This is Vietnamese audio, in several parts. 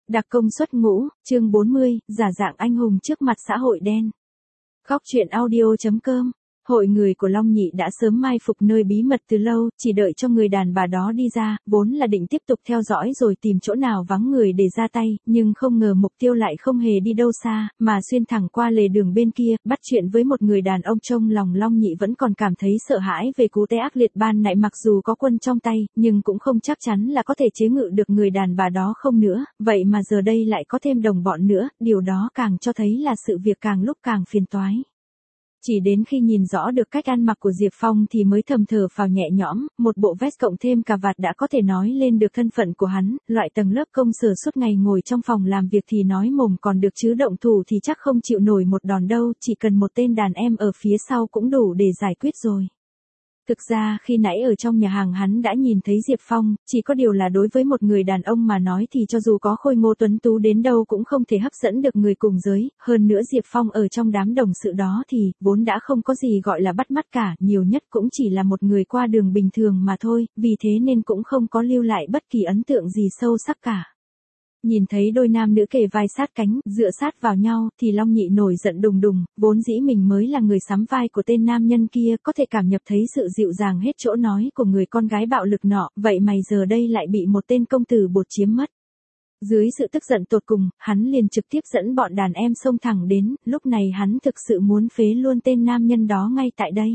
Đặc công xuất ngũ, chương 40, giả dạng anh hùng trước mặt xã hội đen. Góc truyện audio.com. Hội người của Long Nhị đã sớm mai phục nơi bí mật từ lâu, chỉ đợi cho người đàn bà đó đi ra, vốn là định tiếp tục theo dõi rồi tìm chỗ nào vắng người để ra tay, nhưng không ngờ mục tiêu lại không hề đi đâu xa, mà xuyên thẳng qua lề đường bên kia, bắt chuyện với một người đàn ông trông lòng Long Nhị vẫn còn cảm thấy sợ hãi về cú té ác liệt ban nãy. Mặc dù có quân trong tay, nhưng cũng không chắc chắn là có thể chế ngự được người đàn bà đó không nữa, vậy mà giờ đây lại có thêm đồng bọn nữa, điều đó càng cho thấy là sự việc càng lúc càng phiền toái. Chỉ đến khi nhìn rõ được cách ăn mặc của Diệp Phong thì mới thầm thở phào nhẹ nhõm, một bộ vest cộng thêm cà vạt đã có thể nói lên được thân phận của hắn, loại tầng lớp công sở suốt ngày ngồi trong phòng làm việc thì nói mồm còn được chứ động thủ thì chắc không chịu nổi một đòn đâu, chỉ cần một tên đàn em ở phía sau cũng đủ để giải quyết rồi. Thực ra khi nãy ở trong nhà hàng hắn đã nhìn thấy Diệp Phong, chỉ có điều là đối với một người đàn ông mà nói thì cho dù có khôi ngô tuấn tú đến đâu cũng không thể hấp dẫn được người cùng giới, hơn nữa Diệp Phong ở trong đám đồng sự đó thì vốn đã không có gì gọi là bắt mắt cả, nhiều nhất cũng chỉ là một người qua đường bình thường mà thôi, vì thế nên cũng không có lưu lại bất kỳ ấn tượng gì sâu sắc cả. Nhìn thấy đôi nam nữ kề vai sát cánh, dựa sát vào nhau, thì Long Nhị nổi giận đùng đùng, vốn dĩ mình mới là người sắm vai của tên nam nhân kia, có thể cảm nhận thấy sự dịu dàng hết chỗ nói của người con gái bạo lực nọ, vậy mày giờ đây lại bị một tên công tử bột chiếm mất. Dưới sự tức giận tột cùng, hắn liền trực tiếp dẫn bọn đàn em xông thẳng đến, lúc này hắn thực sự muốn phế luôn tên nam nhân đó ngay tại đây.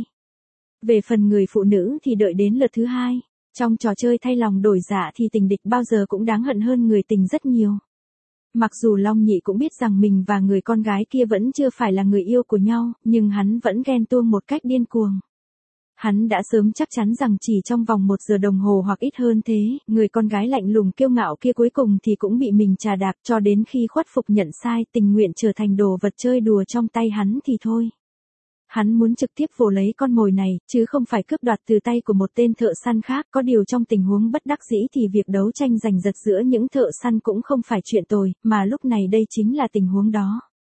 Về phần người phụ nữ thì đợi đến lượt thứ hai. Trong trò chơi thay lòng đổi dạ thì tình địch bao giờ cũng đáng hận hơn người tình rất nhiều. Mặc dù Long Nhị cũng biết rằng mình và người con gái kia vẫn chưa phải là người yêu của nhau, nhưng hắn vẫn ghen tuông một cách điên cuồng. Hắn đã sớm chắc chắn rằng chỉ trong vòng 1 giờ đồng hồ hoặc ít hơn thế, người con gái lạnh lùng kiêu ngạo kia cuối cùng thì cũng bị mình trà đạp, cho đến khi khuất phục nhận sai, tình nguyện trở thành đồ vật chơi đùa trong tay hắn thì thôi. Hắn muốn trực tiếp vồ lấy con mồi này, chứ không phải cướp đoạt từ tay của một tên thợ săn khác, có điều trong tình huống bất đắc dĩ thì việc đấu tranh giành giật giữa những thợ săn cũng không phải chuyện tồi, mà lúc này đây chính là tình huống đó.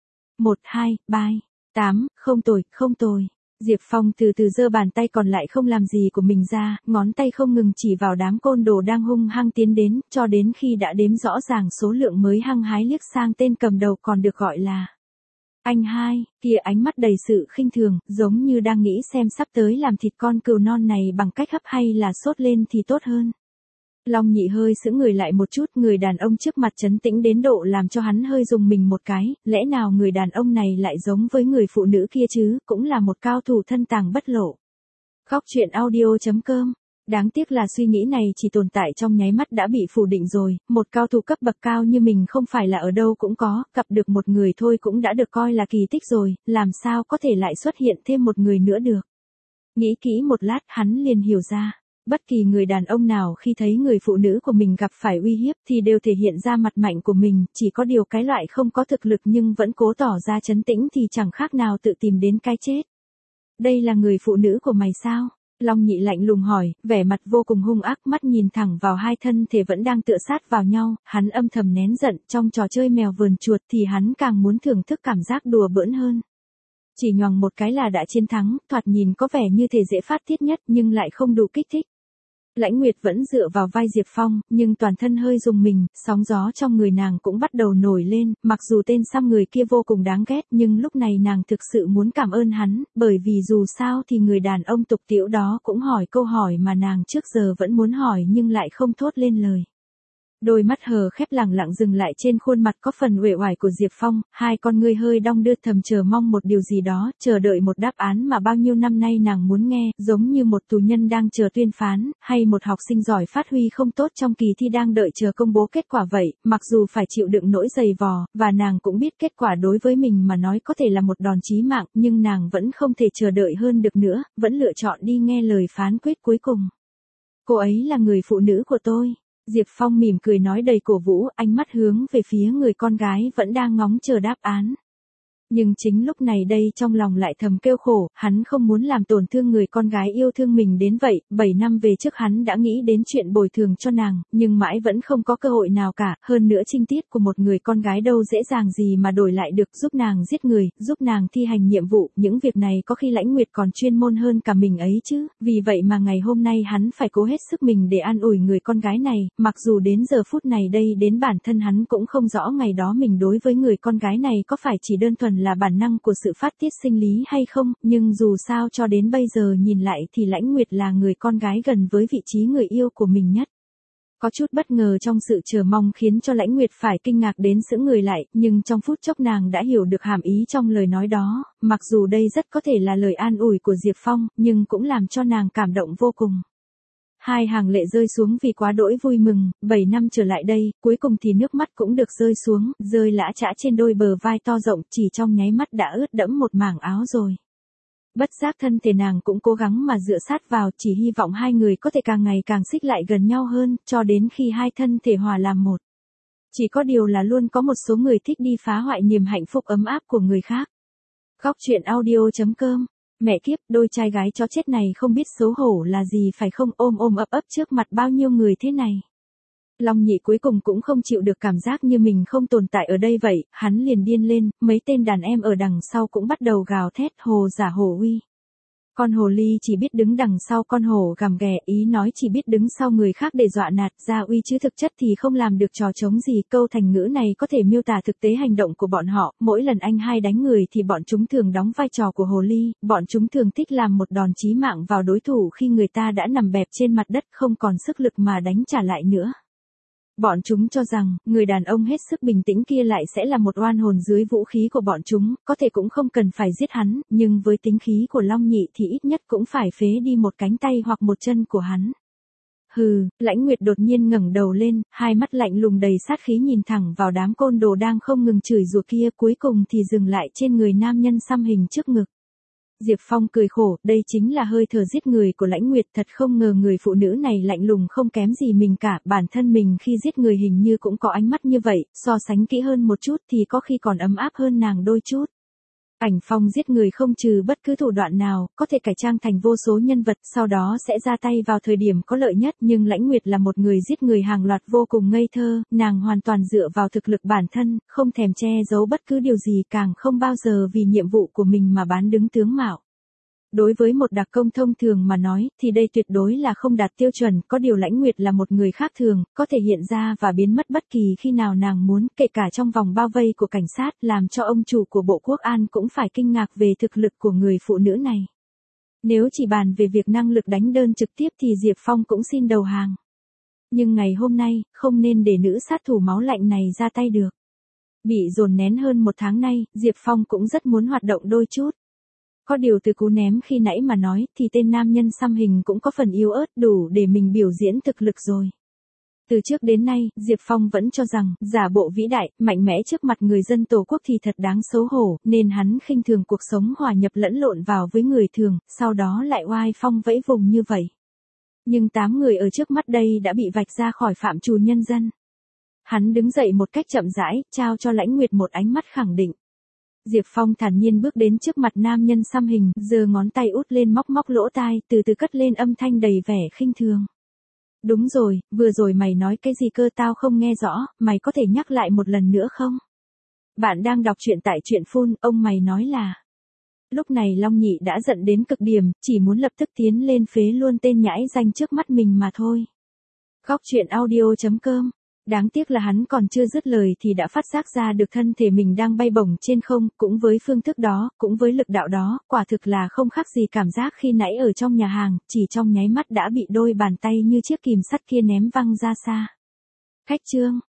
1, 2, 3, 8, không tồi, không tồi. Diệp Phong từ từ giơ bàn tay còn lại không làm gì của mình ra, ngón tay không ngừng chỉ vào đám côn đồ đang hung hăng tiến đến, cho đến khi đã đếm rõ ràng số lượng mới hăng hái liếc sang tên cầm đầu còn được gọi là anh hai, kia ánh mắt đầy sự khinh thường, giống như đang nghĩ xem sắp tới làm thịt con cừu non này bằng cách hấp hay là sốt lên thì tốt hơn. Long Nhị hơi sững người lại một chút, người đàn ông trước mặt trấn tĩnh đến độ làm cho hắn hơi rùng mình một cái, lẽ nào người đàn ông này lại giống với người phụ nữ kia chứ, cũng là một cao thủ thân tàng bất lộ. Góc truyện audio.com. Đáng tiếc là suy nghĩ này chỉ tồn tại trong nháy mắt đã bị phủ định rồi, một cao thủ cấp bậc cao như mình không phải là ở đâu cũng có, gặp được một người thôi cũng đã được coi là kỳ tích rồi, làm sao có thể lại xuất hiện thêm một người nữa được. Nghĩ kỹ một lát hắn liền hiểu ra, bất kỳ người đàn ông nào khi thấy người phụ nữ của mình gặp phải uy hiếp thì đều thể hiện ra mặt mạnh của mình, chỉ có điều cái loại không có thực lực nhưng vẫn cố tỏ ra trấn tĩnh thì chẳng khác nào tự tìm đến cái chết. Đây là người phụ nữ của mày sao? Long Nhị lạnh lùng hỏi, vẻ mặt vô cùng hung ác, mắt nhìn thẳng vào hai thân thể vẫn đang tựa sát vào nhau, hắn âm thầm nén giận, trong trò chơi mèo vờn chuột thì hắn càng muốn thưởng thức cảm giác đùa bỡn hơn. Chỉ nhoằng một cái là đã chiến thắng, thoạt nhìn có vẻ như thể dễ phát tiết nhất nhưng lại không đủ kích thích. Lãnh Nguyệt vẫn dựa vào vai Diệp Phong, nhưng toàn thân hơi rùng mình, sóng gió trong người nàng cũng bắt đầu nổi lên, mặc dù tên xăm người kia vô cùng đáng ghét nhưng lúc này nàng thực sự muốn cảm ơn hắn, bởi vì dù sao thì người đàn ông tục tĩu đó cũng hỏi câu hỏi mà nàng trước giờ vẫn muốn hỏi nhưng lại không thốt lên lời. Đôi mắt hờ khép lẳng lặng dừng lại trên khuôn mặt có phần uể oải của Diệp Phong, hai con ngươi hơi đong đưa thầm chờ mong một điều gì đó, chờ đợi một đáp án mà bao nhiêu năm nay nàng muốn nghe, giống như một tù nhân đang chờ tuyên phán, hay một học sinh giỏi phát huy không tốt trong kỳ thi đang đợi chờ công bố kết quả vậy, mặc dù phải chịu đựng nỗi dày vò, và nàng cũng biết kết quả đối với mình mà nói có thể là một đòn chí mạng, nhưng nàng vẫn không thể chờ đợi hơn được nữa, vẫn lựa chọn đi nghe lời phán quyết cuối cùng. Cô ấy là người phụ nữ của tôi. Diệp Phong mỉm cười nói đầy cổ vũ, ánh mắt hướng về phía người con gái vẫn đang ngóng chờ đáp án. Nhưng chính lúc này đây trong lòng lại thầm kêu khổ, hắn không muốn làm tổn thương người con gái yêu thương mình đến vậy, 7 năm về trước hắn đã nghĩ đến chuyện bồi thường cho nàng, nhưng mãi vẫn không có cơ hội nào cả, hơn nữa trinh tiết của một người con gái đâu dễ dàng gì mà đổi lại được, giúp nàng giết người, giúp nàng thi hành nhiệm vụ, những việc này có khi Lãnh Nguyệt còn chuyên môn hơn cả mình ấy chứ, vì vậy mà ngày hôm nay hắn phải cố hết sức mình để an ủi người con gái này, mặc dù đến giờ phút này đây đến bản thân hắn cũng không rõ ngày đó mình đối với người con gái này có phải chỉ đơn thuần là bản năng của sự phát tiết sinh lý hay không, nhưng dù sao cho đến bây giờ nhìn lại thì Lãnh Nguyệt là người con gái gần với vị trí người yêu của mình nhất. Có chút bất ngờ trong sự chờ mong khiến cho Lãnh Nguyệt phải kinh ngạc đến sững người lại, nhưng trong phút chốc nàng đã hiểu được hàm ý trong lời nói đó, mặc dù đây rất có thể là lời an ủi của Diệp Phong, nhưng cũng làm cho nàng cảm động vô cùng. Hai hàng lệ rơi xuống vì quá đỗi vui mừng, 7 năm trở lại đây, cuối cùng thì nước mắt cũng được rơi xuống, rơi lã chã trên đôi bờ vai to rộng, chỉ trong nháy mắt đã ướt đẫm một mảng áo rồi. Bất giác thân thể nàng cũng cố gắng mà dựa sát vào, chỉ hy vọng hai người có thể càng ngày càng xích lại gần nhau hơn, cho đến khi hai thân thể hòa làm một. Chỉ có điều là luôn có một số người thích đi phá hoại niềm hạnh phúc ấm áp của người khác. Góc truyện audio.com. Mẹ kiếp, đôi trai gái chó chết này không biết xấu hổ là gì phải không, ôm ôm ấp ấp trước mặt bao nhiêu người thế này. Long Nhị cuối cùng cũng không chịu được cảm giác như mình không tồn tại ở đây vậy, hắn liền điên lên, mấy tên đàn em ở đằng sau cũng bắt đầu gào thét hồ giả hồ uy. Con hồ ly chỉ biết đứng đằng sau con hổ gầm ghè, ý nói chỉ biết đứng sau người khác để dọa nạt ra uy chứ thực chất thì không làm được trò trống gì. Câu thành ngữ này có thể miêu tả thực tế hành động của bọn họ, mỗi lần anh hai đánh người thì bọn chúng thường đóng vai trò của hồ ly, bọn chúng thường thích làm một đòn chí mạng vào đối thủ khi người ta đã nằm bẹp trên mặt đất không còn sức lực mà đánh trả lại nữa. Bọn chúng cho rằng, người đàn ông hết sức bình tĩnh kia lại sẽ là một oan hồn dưới vũ khí của bọn chúng, có thể cũng không cần phải giết hắn, nhưng với tính khí của Long Nhị thì ít nhất cũng phải phế đi một cánh tay hoặc một chân của hắn. Hừ, Lãnh Nguyệt đột nhiên ngẩng đầu lên, hai mắt lạnh lùng đầy sát khí nhìn thẳng vào đám côn đồ đang không ngừng chửi rủa kia, cuối cùng thì dừng lại trên người nam nhân xăm hình trước ngực. Diệp Phong cười khổ, đây chính là hơi thở giết người của Lãnh Nguyệt, thật không ngờ người phụ nữ này lạnh lùng không kém gì mình cả, bản thân mình khi giết người hình như cũng có ánh mắt như vậy, so sánh kỹ hơn một chút thì có khi còn ấm áp hơn nàng đôi chút. Ảnh Phong giết người không trừ bất cứ thủ đoạn nào, có thể cải trang thành vô số nhân vật, sau đó sẽ ra tay vào thời điểm có lợi nhất, nhưng Lãnh Nguyệt là một người giết người hàng loạt vô cùng ngây thơ, nàng hoàn toàn dựa vào thực lực bản thân, không thèm che giấu bất cứ điều gì, càng không bao giờ vì nhiệm vụ của mình mà bán đứng tướng mạo. Đối với một đặc công thông thường mà nói, thì đây tuyệt đối là không đạt tiêu chuẩn, có điều Lãnh Nguyệt là một người khác thường, có thể hiện ra và biến mất bất kỳ khi nào nàng muốn, kể cả trong vòng bao vây của cảnh sát, làm cho ông chủ của Bộ Quốc an cũng phải kinh ngạc về thực lực của người phụ nữ này. Nếu chỉ bàn về việc năng lực đánh đơn trực tiếp thì Diệp Phong cũng xin đầu hàng. Nhưng ngày hôm nay, không nên để nữ sát thủ máu lạnh này ra tay được. Bị dồn nén hơn một tháng nay, Diệp Phong cũng rất muốn hoạt động đôi chút. Có điều từ cú ném khi nãy mà nói thì tên nam nhân xăm hình cũng có phần yếu ớt đủ để mình biểu diễn thực lực rồi. Từ trước đến nay, Diệp Phong vẫn cho rằng, giả bộ vĩ đại, mạnh mẽ trước mặt người dân Tổ quốc thì thật đáng xấu hổ, nên hắn khinh thường cuộc sống hòa nhập lẫn lộn vào với người thường, sau đó lại oai phong vẫy vùng như vậy. Nhưng 8 người ở trước mắt đây đã bị vạch ra khỏi phạm trù nhân dân. Hắn đứng dậy một cách chậm rãi, trao cho Lãnh Nguyệt một ánh mắt khẳng định. Diệp Phong thản nhiên bước đến trước mặt nam nhân xăm hình, giơ ngón tay út lên móc móc lỗ tai, từ từ cất lên âm thanh đầy vẻ khinh thường. Đúng rồi, vừa rồi mày nói cái gì cơ, tao không nghe rõ, mày có thể nhắc lại một lần nữa không? Bạn đang đọc truyện tại truyện Phun, ông mày nói là. Lúc này Long Nhị đã giận đến cực điểm, chỉ muốn lập tức tiến lên phế luôn tên nhãi danh trước mắt mình mà thôi. Góc truyện audio.com. Đáng tiếc là hắn còn chưa dứt lời thì đã phát giác ra được thân thể mình đang bay bổng trên không, cũng với phương thức đó, cũng với lực đạo đó, quả thực là không khác gì cảm giác khi nãy ở trong nhà hàng, chỉ trong nháy mắt đã bị đôi bàn tay như chiếc kìm sắt kia ném văng ra xa. Khách trương,